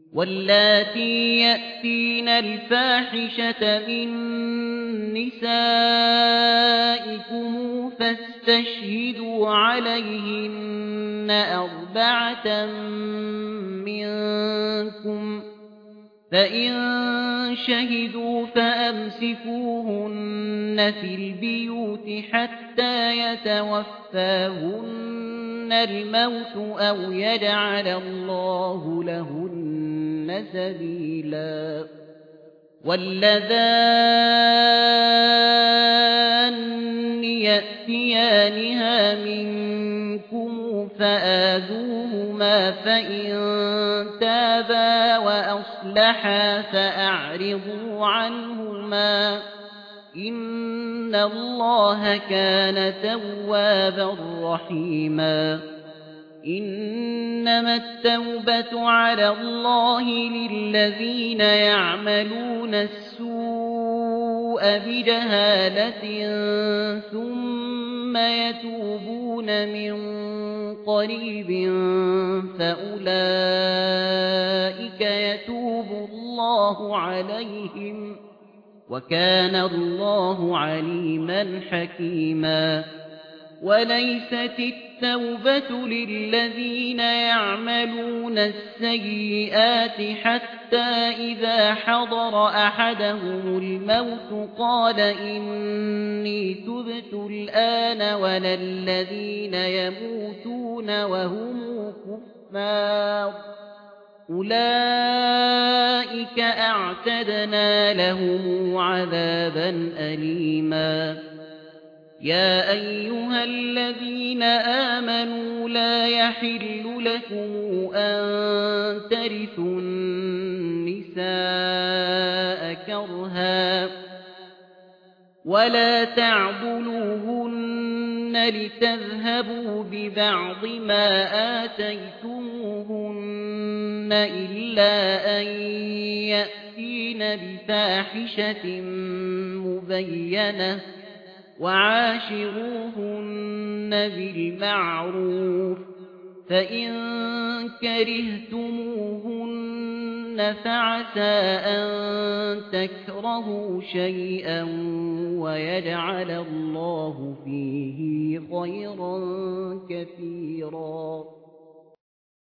واللاتي يأتين الفاحشة من نسائكم فاستشهدوا عليهن 4 منكم، فإن شهدوا فأمسكوهن في البيوت حتى يتوفاهن الموت أو يجعل الله لهن سبيلا. واللذان يأتيانها منكم فآذوهما، فإن تابا وأصلحا فأعرضوا عنهما، إن الله كان توابا رحيما. إنما التوبة على الله للذين يعملون السوء بجهالة ثم يتوبون من قريب فأولئك يتوب الله عليهم، وكان الله عليما حكيما. وليست التوبة للذين يعملون السيئات حتى إذا حضر أحدهم الموت قال إني تبت الآن، ولا الذين يموتون وهم كفار أولئك أعتدنا لهم عذابا أليما. يا أيها الذين آمنوا لا يحل لكم أن ترثوا النساء كرها ولا تعضلوهن لتذهبوا ببعض ما آتيتموهن إلا أن يأتين بفاحشة مبينة وعاشروهن بالمعروف، فإن كرهتموهن فعسى أن تكرهوا شيئا ويجعل الله فيه خيرا كثيرا.